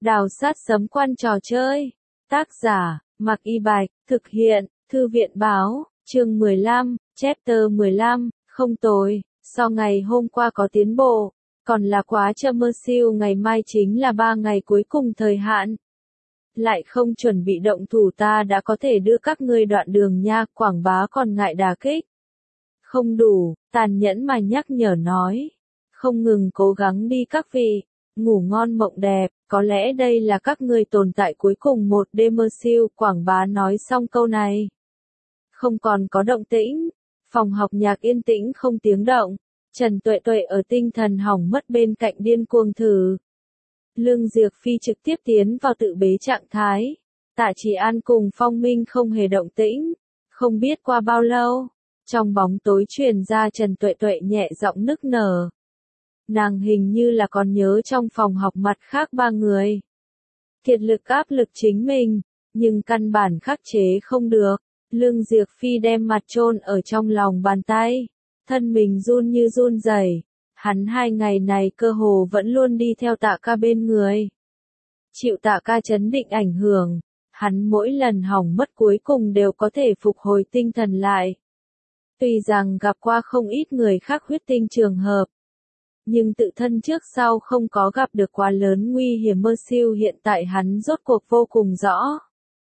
Đào sát sấm quan trò chơi. Tác giả, Mạc Y Bạch, thực hiện, Thư viện báo, chương 15, chapter 15, không tồi, so ngày hôm qua có tiến bộ, còn là quá chậm mơ siêu ngày mai chính là 3 ngày cuối cùng thời hạn. Lại không chuẩn bị động thủ ta đã có thể đưa các ngươi đoạn đường nha, quảng bá còn ngại đả kích. Không đủ, tàn nhẫn mà nhắc nhở nói. Không ngừng cố gắng đi các vị, ngủ ngon mộng đẹp, có lẽ đây là các ngươi tồn tại cuối cùng một đêm mơ siêu, quảng bá nói xong câu này. Không còn có động tĩnh, phòng học nhạc yên tĩnh không tiếng động, Trần Tuệ Tuệ ở tinh thần hỏng mất bên cạnh điên cuồng thử. Lương Diệp Phi trực tiếp tiến vào tự bế trạng thái, Tạ Chỉ An cùng Phong Minh không hề động tĩnh, không biết qua bao lâu, trong bóng tối truyền ra Trần Tuệ Tuệ nhẹ giọng nức nở. Nàng hình như là còn nhớ trong phòng học mặt khác 3 người. Kiệt lực áp lực chính mình, nhưng căn bản khắc chế không được. Lương Diệp Phi đem mặt chôn ở trong lòng bàn tay, thân mình run như run rẩy. Hắn 2 ngày này cơ hồ vẫn luôn đi theo Tạ Ca bên người. Chịu Tạ Ca chấn định ảnh hưởng, hắn mỗi lần hỏng mất cuối cùng đều có thể phục hồi tinh thần lại. Tuy rằng gặp qua không ít người khác huyết tinh trường hợp, nhưng tự thân trước sau không có gặp được quá lớn nguy hiểm mơ siêu hiện tại hắn rốt cuộc vô cùng rõ.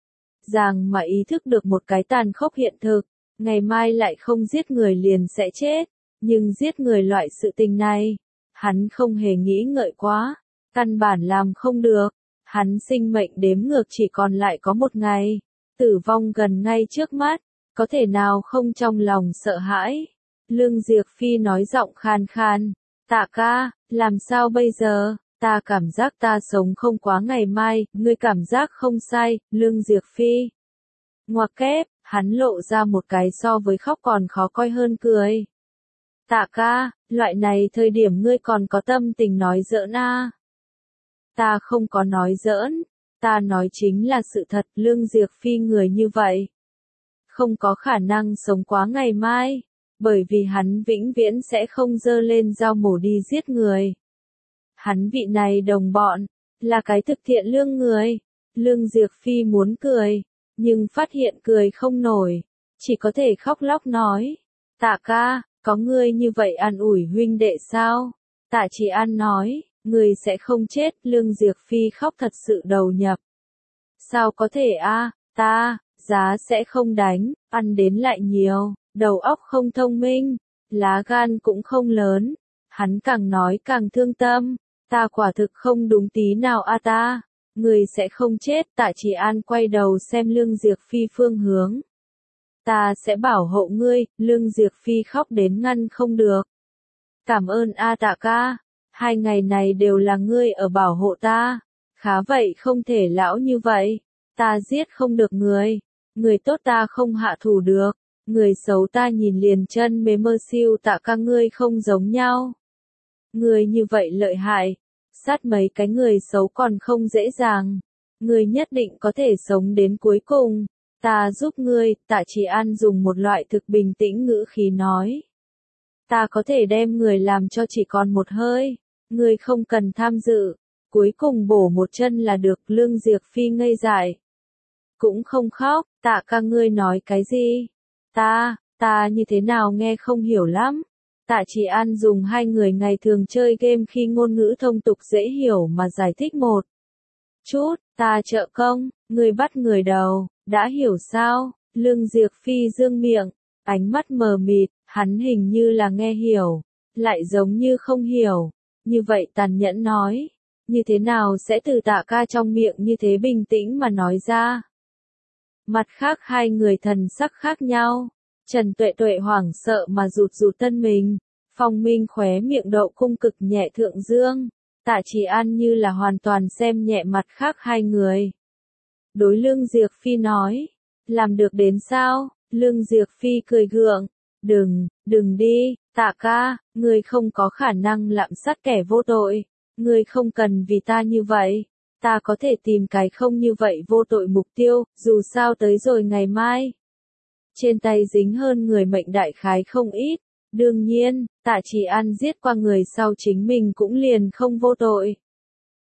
Ràng mà ý thức được một cái tàn khốc hiện thực, ngày mai lại không giết người liền sẽ chết, nhưng giết người loại sự tình này, hắn không hề nghĩ ngợi quá, căn bản làm không được, hắn sinh mệnh đếm ngược chỉ còn lại có 1 ngày, tử vong gần ngay trước mắt, có thể nào không trong lòng sợ hãi. Lương Diệp Phi nói giọng khan khan. Tạ ca, làm sao bây giờ, ta cảm giác ta sống không quá ngày mai, ngươi cảm giác không sai, Lương Diệp Phi. Ngoặc kép, hắn lộ ra một cái so với khóc còn khó coi hơn cười. Tạ ca, loại này thời điểm ngươi còn có tâm tình nói giỡn à? Ta không có nói giỡn, ta nói chính là sự thật, Lương Diệp Phi người như vậy. Không có khả năng sống quá ngày mai. Bởi vì hắn vĩnh viễn sẽ không giơ lên dao mổ đi giết người. Hắn vị này đồng bọn, là cái thực thiện lương người. Lương Diệp Phi muốn cười, nhưng phát hiện cười không nổi, chỉ có thể khóc lóc nói. Tạ ca, có ngươi như vậy an ủi huynh đệ sao? Tạ Chỉ An nói, ngươi sẽ không chết, Lương Diệp Phi khóc thật sự đầu nhập. Sao có thể a, ta, giá sẽ không đánh, ăn đến lại nhiều. Đầu óc không thông minh, lá gan cũng không lớn, hắn càng nói càng thương tâm, ta quả thực không đúng tí nào a ta, người sẽ không chết. Tạ Chỉ An quay đầu xem Lương Diệp Phi phương hướng. Ta sẽ bảo hộ ngươi, Lương Diệp Phi khóc đến ngăn không được. Cảm ơn a Tạ ca, 2 ngày này đều là ngươi ở bảo hộ ta, khá vậy không thể lão như vậy, ta giết không được người tốt ta không hạ thủ được. Người xấu ta nhìn liền chân mê mơ siêu. Tạ ca ngươi không giống nhau. Ngươi như vậy lợi hại, sát mấy cái người xấu còn không dễ dàng. Ngươi nhất định có thể sống đến cuối cùng. Ta giúp ngươi, Tạ Chỉ An dùng một loại thực bình tĩnh ngữ khí nói. Ta có thể đem người làm cho chỉ còn một hơi. Ngươi không cần tham dự. Cuối cùng bổ một chân là được. Lương Diệp Phi ngây dại. Cũng không khóc, Tạ ca ngươi nói cái gì? Ta như thế nào nghe không hiểu lắm. Tạ Chỉ An dùng 2 người ngày thường chơi game khi ngôn ngữ thông tục dễ hiểu mà giải thích một chút. Ta trợ công, người bắt người đầu, đã hiểu sao? Lương Diệp Phi dương miệng, ánh mắt mờ mịt, hắn hình như là nghe hiểu, lại giống như không hiểu. Như vậy tàn nhẫn nói, như thế nào sẽ từ Tạ ca trong miệng như thế bình tĩnh mà nói ra? Mặt khác 2 người thần sắc khác nhau. Trần Tuệ Tuệ hoảng sợ mà rụt rụt thân mình. Phong Minh khóe miệng độ cung cực nhẹ thượng dương. Tạ Chỉ An như là hoàn toàn xem nhẹ mặt khác 2 người. Đối Lương Diệp Phi nói. Làm được đến sao? Lương Diệp Phi cười gượng. Đừng đi, Tạ ca, ngươi không có khả năng lạm sát kẻ vô tội. Ngươi không cần vì ta như vậy. Ta có thể tìm cái không như vậy vô tội mục tiêu, dù sao tới rồi ngày mai. Trên tay dính hơn người mệnh đại khái không ít. Đương nhiên, Tạ Chỉ An giết qua người sau chính mình cũng liền không vô tội.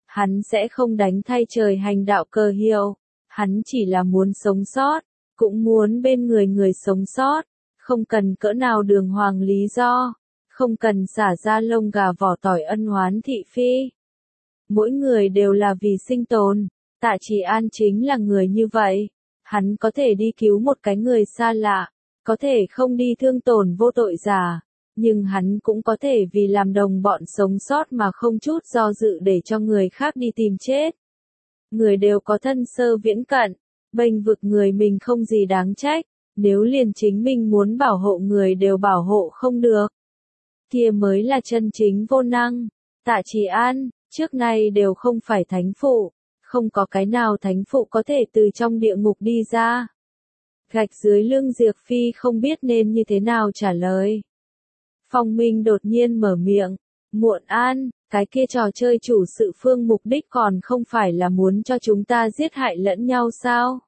Hắn sẽ không đánh thay trời hành đạo cờ hiệu, hắn chỉ là muốn sống sót, cũng muốn bên người người sống sót, không cần cỡ nào đường hoàng lý do, không cần xả ra lông gà vỏ tỏi ân oán thị phi. Mỗi người đều là vì sinh tồn, Tạ Trì An chính là người như vậy, hắn có thể đi cứu một cái người xa lạ, có thể không đi thương tổn vô tội giả, nhưng hắn cũng có thể vì làm đồng bọn sống sót mà không chút do dự để cho người khác đi tìm chết. Người đều có thân sơ viễn cận, bênh vực người mình không gì đáng trách, nếu liền chính mình muốn bảo hộ người đều bảo hộ không được. Kia mới là chân chính vô năng. Tạ Trì An, trước nay đều không phải thánh phụ, không có cái nào thánh phụ có thể từ trong địa ngục đi ra. Gạch dưới lưng Diệp Phi không biết nên như thế nào trả lời. Phong Minh đột nhiên mở miệng, Muộn An, cái kia trò chơi chủ sự phương mục đích còn không phải là muốn cho chúng ta giết hại lẫn nhau sao?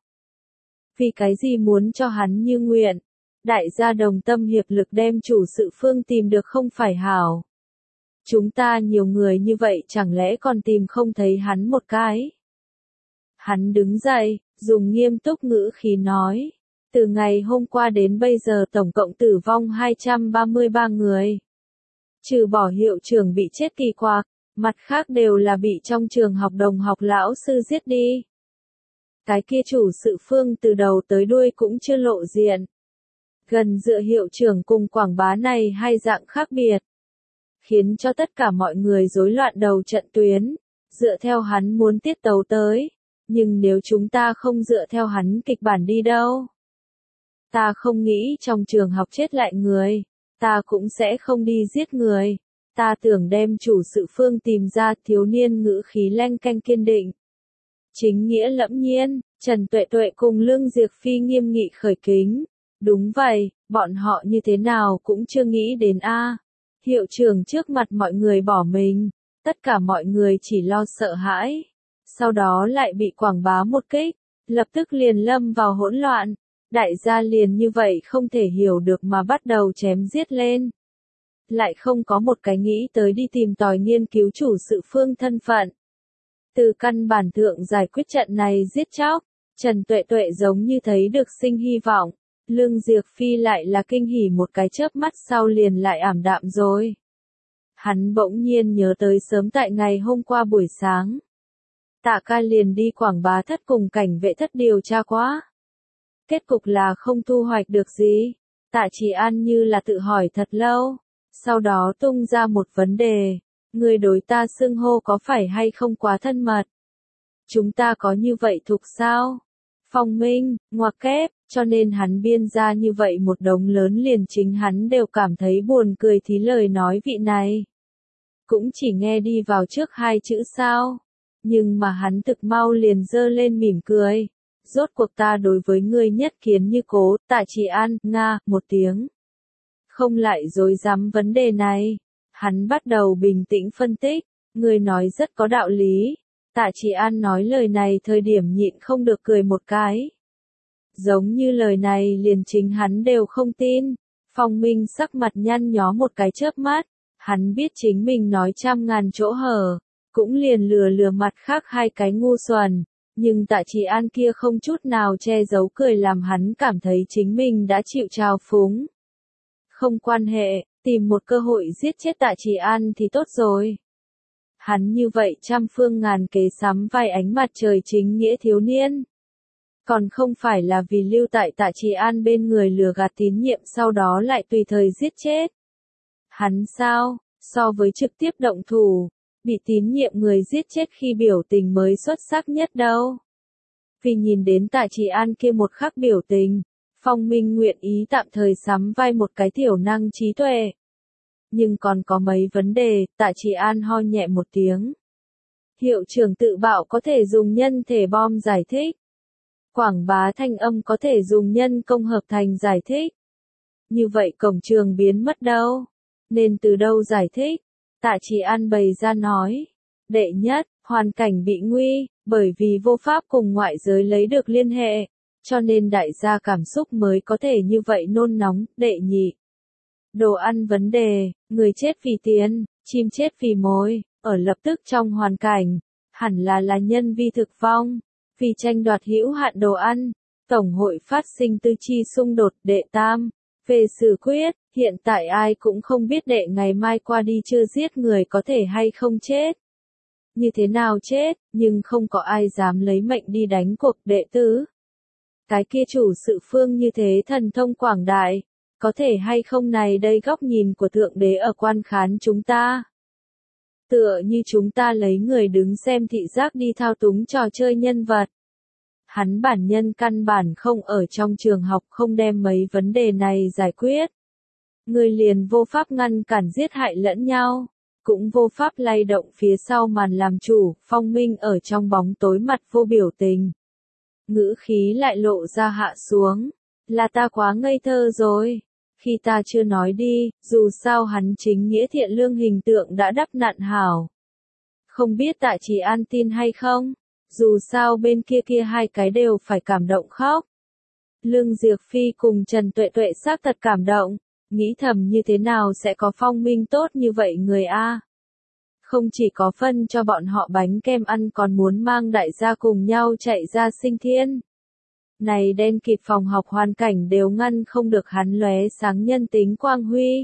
Vì cái gì muốn cho hắn như nguyện? Đại gia đồng tâm hiệp lực đem chủ sự phương tìm được không phải hảo. Chúng ta nhiều người như vậy chẳng lẽ còn tìm không thấy hắn một cái? Hắn đứng dậy, dùng nghiêm túc ngữ khí nói. Từ ngày hôm qua đến bây giờ tổng cộng tử vong 233 người. Trừ bỏ hiệu trưởng bị chết kỳ quặc, mặt khác đều là bị trong trường học đồng học lão sư giết đi. Cái kia chủ sự phương từ đầu tới đuôi cũng chưa lộ diện. Gần dựa hiệu trưởng cùng quảng bá này hai dạng khác biệt. Khiến cho tất cả mọi người rối loạn đầu trận tuyến, dựa theo hắn muốn tiết tấu tới. Nhưng nếu chúng ta không dựa theo hắn kịch bản đi đâu? Ta không nghĩ trong trường học chết lại người, ta cũng sẽ không đi giết người. Ta tưởng đem chủ sự phương tìm ra. Thiếu niên ngữ khí leng keng kiên định. Chính nghĩa lẫm nhiên, Trần Tuệ Tuệ cùng Lương Diệp Phi nghiêm nghị khởi kính. Đúng vậy, bọn họ như thế nào cũng chưa nghĩ đến a. Hiệu trưởng trước mặt mọi người bỏ mình, tất cả mọi người chỉ lo sợ hãi. Sau đó lại bị quảng bá một kích, lập tức liền lâm vào hỗn loạn. Đại gia liền như vậy không thể hiểu được mà bắt đầu chém giết lên. Lại không có một cái nghĩ tới đi tìm tòi nghiên cứu chủ sự phương thân phận. Từ căn bản thượng giải quyết trận này giết chóc, Trần Tuệ Tuệ giống như thấy được sinh hy vọng. Lương Diệp Phi lại là kinh hỉ một cái chớp mắt sau liền lại ảm đạm rồi. Hắn bỗng nhiên nhớ tới sớm tại ngày hôm qua buổi sáng. Tạ ca liền đi quảng bá thất cùng cảnh vệ thất điều tra quá. Kết cục là không thu hoạch được gì. Tạ Trì An như là tự hỏi thật lâu. Sau đó tung ra một vấn đề. Người đối ta xưng hô có phải hay không quá thân mật? Chúng ta có như vậy thuộc sao? Phong Minh, ngoặc kép, cho nên hắn biên ra như vậy một đống lớn liền chính hắn đều cảm thấy buồn cười thí lời nói vị này. Cũng chỉ nghe đi vào trước hai chữ sao. Nhưng mà hắn thực mau liền giơ lên mỉm cười. Rốt cuộc ta đối với ngươi nhất kiến như cố. Tạ Trì An, Nga, một tiếng. Không lại dối dám vấn đề này. Hắn bắt đầu bình tĩnh phân tích. Ngươi nói rất có đạo lý. Tạ Trì An nói lời này thời điểm nhịn không được cười một cái. Giống như lời này liền chính hắn đều không tin. Phong Minh sắc mặt nhăn nhó một cái chớp mắt. Hắn biết chính mình nói trăm ngàn chỗ hở. Cũng liền lừa mặt khác hai cái ngu xuẩn. Nhưng Tạ Trì An kia không chút nào che giấu cười làm hắn cảm thấy chính mình đã chịu trào phúng. Không quan hệ, tìm một cơ hội giết chết Tạ Trì An thì tốt rồi. Hắn như vậy trăm phương ngàn kế sắm vai ánh mặt trời chính nghĩa thiếu niên. Còn không phải là vì lưu tại Tạ Trì An bên người lừa gạt tín nhiệm sau đó lại tùy thời giết chết. Hắn sao, so với trực tiếp động thủ, bị tín nhiệm người giết chết khi biểu tình mới xuất sắc nhất đâu. Vì nhìn đến Tạ Trì An kia một khắc biểu tình, Phong Minh nguyện ý tạm thời sắm vai một cái tiểu năng trí tuệ. Nhưng còn có mấy vấn đề, Tạ Trì An ho nhẹ một tiếng. Hiệu trưởng tự bạo có thể dùng nhân thể bom giải thích. Quảng bá thanh âm có thể dùng nhân công hợp thành giải thích. Như vậy cổng trường biến mất đâu? Nên từ đâu giải thích? Tạ Trì An bày ra nói. Đệ nhất, hoàn cảnh bị nguy, bởi vì vô pháp cùng ngoại giới lấy được liên hệ. Cho nên đại gia cảm xúc mới có thể như vậy nôn nóng. Đệ nhị, đồ ăn vấn đề, người chết vì tiền, chim chết vì mồi, ở lập tức trong hoàn cảnh, hẳn là nhân vi thực vong, vì tranh đoạt hữu hạn đồ ăn, Tổng hội phát sinh tư chi xung đột. Đệ tam, về xử quyết, hiện tại ai cũng không biết đệ ngày mai qua đi chưa giết người có thể hay không chết. Như thế nào chết, nhưng không có ai dám lấy mệnh đi đánh cuộc. Đệ tứ, cái kia chủ sự phương như thế thần thông quảng đại, có thể hay không này đây góc nhìn của Thượng Đế ở quan khán chúng ta. Tựa như chúng ta lấy người đứng xem thị giác đi thao túng trò chơi nhân vật. Hắn bản nhân căn bản không ở trong trường học, không đem mấy vấn đề này giải quyết. Người liền vô pháp ngăn cản giết hại lẫn nhau, cũng vô pháp lay động phía sau màn làm chủ. Phong Minh ở trong bóng tối mặt vô biểu tình. Ngữ khí lại lộ ra hạ xuống, là ta quá ngây thơ rồi. Khi ta chưa nói đi, dù sao hắn chính nghĩa thiện lương hình tượng đã đắp nặn hảo. Không biết Tạ Chỉ An tin hay không, dù sao bên kia hai cái đều phải cảm động khóc. Lương Diệc Phi cùng Trần Tuệ Tuệ xác thật cảm động, nghĩ thầm như thế nào sẽ có Phong Minh tốt như vậy người a. Không chỉ có phân cho bọn họ bánh kem ăn còn muốn mang đại gia cùng nhau chạy ra sinh thiên. Này đen kịt phòng học hoàn cảnh đều ngăn không được hắn lóe sáng nhân tính quang huy.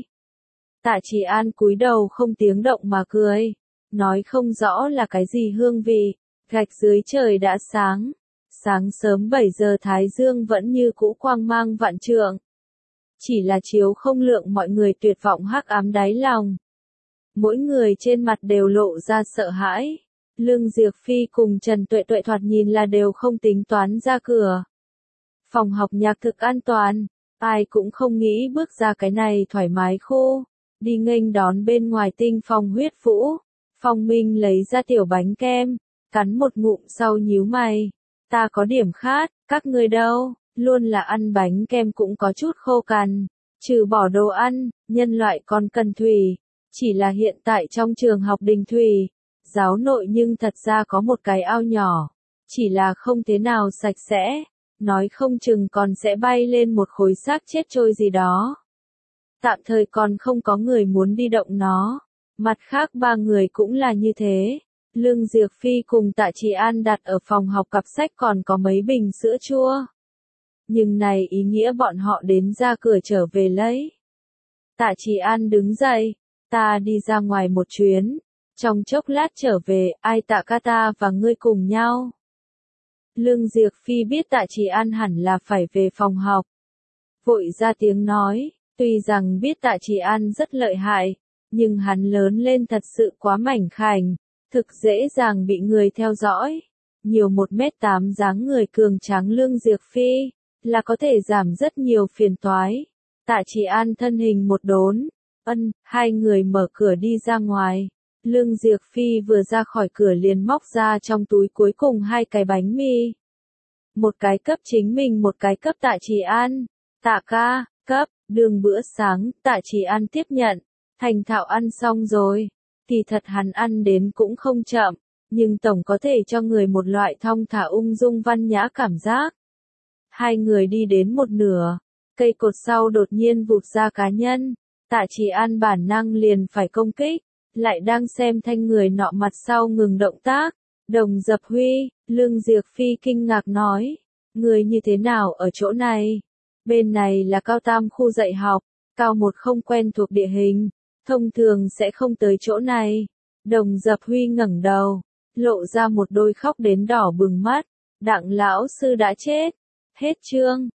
Tạ Chỉ An cúi đầu không tiếng động mà cười, nói không rõ là cái gì hương vị. Gạch dưới trời đã sáng, sáng sớm 7 giờ thái dương vẫn như cũ quang mang vạn trượng. Chỉ là chiếu không lượng mọi người tuyệt vọng hắc ám đáy lòng. Mỗi người trên mặt đều lộ ra sợ hãi. Lương Diệc Phi cùng Trần Tuệ Tuệ thoạt nhìn là đều không tính toán ra cửa. Phòng học nhạc thực an toàn, ai cũng không nghĩ bước ra cái này thoải mái khô, đi nghênh đón bên ngoài tinh phong huyết vũ. Phong Minh lấy ra tiểu bánh kem, cắn một ngụm sau nhíu mày. Ta có điểm khát, các ngươi đâu, luôn là ăn bánh kem cũng có chút khô cằn. Trừ bỏ đồ ăn, nhân loại còn cần thủy. Chỉ là hiện tại trong trường học Đình Thủy, giáo nội nhưng thật ra có một cái ao nhỏ. Chỉ là không thế nào sạch sẽ, nói không chừng còn sẽ bay lên một khối xác chết trôi gì đó. Tạm thời còn không có người muốn đi động nó. Mặt khác ba người cũng là như thế. Lương Diệc Phi cùng Tạ Chỉ An đặt ở phòng học cặp sách còn có mấy bình sữa chua. Nhưng này ý nghĩa bọn họ đến ra cửa trở về lấy. Tạ Chỉ An đứng dậy, ta đi ra ngoài một chuyến, trong chốc lát trở về, ai Tạ ca ta và ngươi cùng nhau. Lương Diệc Phi biết Tạ Chỉ An hẳn là phải về phòng học. Vội ra tiếng nói, tuy rằng biết Tạ Chỉ An rất lợi hại, nhưng hắn lớn lên thật sự quá mảnh khảnh, thực dễ dàng bị người theo dõi. Nhiều 1m8 dáng người cường tráng Lương Diệc Phi, là có thể giảm rất nhiều phiền toái. Tạ Chỉ An thân hình một đốn, hai người mở cửa đi ra ngoài. Lương Diệc Phi vừa ra khỏi cửa liền móc ra trong túi cuối cùng hai cái bánh mì. Một cái cấp chính mình, một cái cấp Tạ Chỉ An. Tạ ca, cấp, đường bữa sáng. Tạ Chỉ An tiếp nhận, thành thạo ăn xong rồi. Kỳ thật hắn ăn đến cũng không chậm, nhưng tổng có thể cho người một loại thong thả ung dung văn nhã cảm giác. Hai người đi đến một nửa, cây cột sau đột nhiên vụt ra cá nhân. Tạ Chỉ An bản năng liền phải công kích, lại đang xem thanh người nọ mặt sau ngừng động tác. Đồng Dập Huy, Lương Diệc Phi kinh ngạc nói, người như thế nào ở chỗ này? Bên này là cao tam khu dạy học, cao một không quen thuộc địa hình, thông thường sẽ không tới chỗ này. Đồng Dập Huy ngẩng đầu, lộ ra một đôi khóc đến đỏ bừng mắt. Đặng lão sư đã chết. Hết chương.